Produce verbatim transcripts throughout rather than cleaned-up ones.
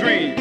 dream.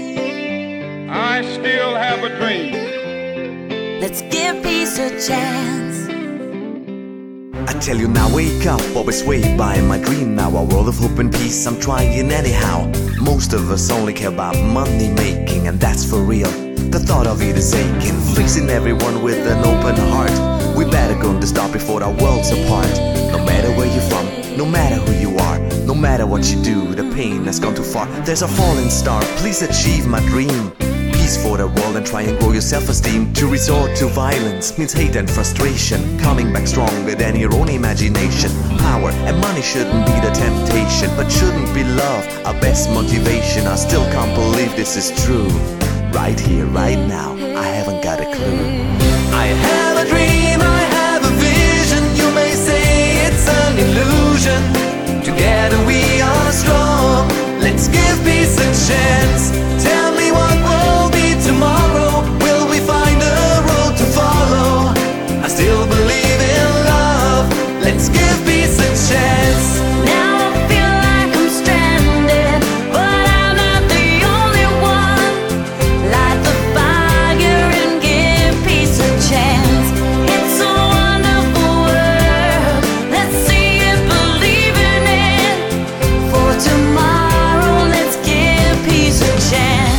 I still have a dream. Let's give peace a chance. I tell you now, wake up, always swayed by my dream now. A world of hope and peace, I'm trying anyhow. Most of us only care about money making, and that's for real. The thought of it is aching, freezing everyone with an open heart. We better go to start before our world's apart. No matter where you're from, no matter who you are, no matter what you do, the pain has gone too far. There's a falling star, please achieve my dream. Peace for the world and try and grow your self-esteem. To resort to violence means hate and frustration. Coming back stronger than your own imagination. Power and money shouldn't be the temptation, but shouldn't be love our best motivation. I still can't believe this is true. Right here, right now, I haven't got a clue. I have a dream, I have a vision. You may say it's an illusion. Together we are strong. Let's give peace a chance. Tell me what will be tomorrow. Will we find a road to follow? I still believe in love. Let's give peace a chance. Now I feel like I'm stranded, but I'm not the only one. Light the fire and give peace a chance. It's a wonderful world. Let's see it, believe in it. For tomorrow, let's give peace a chance.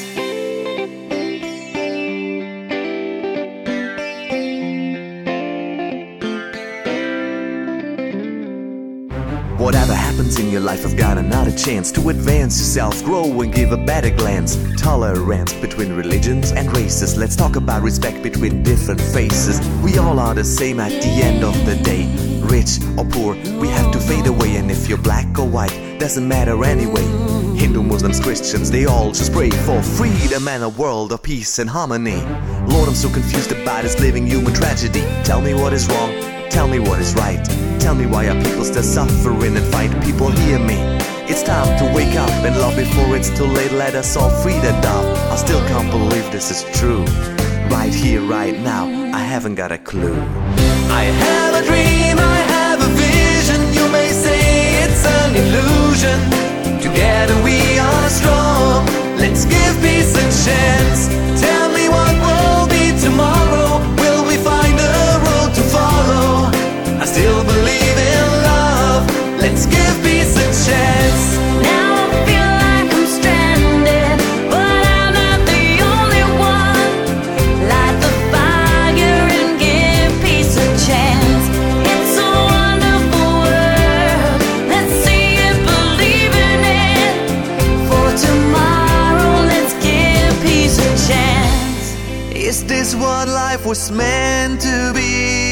Whatever happens in your life, I've got another chance to advance yourself, grow and give a better glance. Tolerance between religions and races. Let's talk about respect between different faces. We all are the same at the end of the day. Rich or poor, we have to fade away. And if you're black or white, doesn't matter anyway. Hindu, Muslims, Christians, they all just pray for freedom and a world of peace and harmony. Lord, I'm so confused about this living human tragedy. Tell me what is wrong, tell me what is right. Tell me why are people still suffering and fight? People hear me. It's time to wake up and love before it's too late. Let us all free the dove. I still can't believe this is true. Right here, right now, I haven't got a clue. I have a dream, I have a vision. You may say it's an illusion. Together we are strong. Let's give peace a chance. Tell me what will be tomorrow. Will we find a road to follow? I still believe in love. Let's give peace a chance. Now I feel like I'm stranded, but I'm not the only one. Light the fire and give peace a chance. It's a wonderful world. Let's see it, believe in it. For tomorrow, let's give peace a chance. Is this what life was meant to be?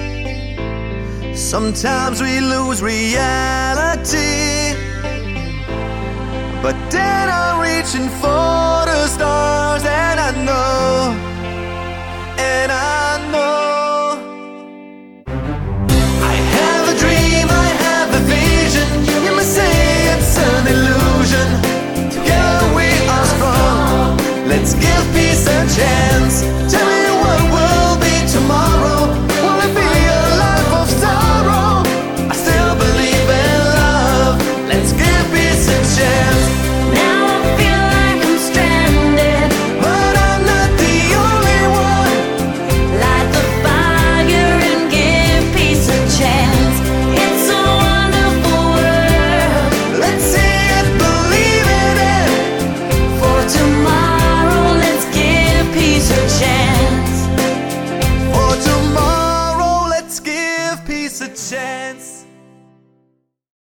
Sometimes we lose reality, but then I'm reaching for the stars, and I know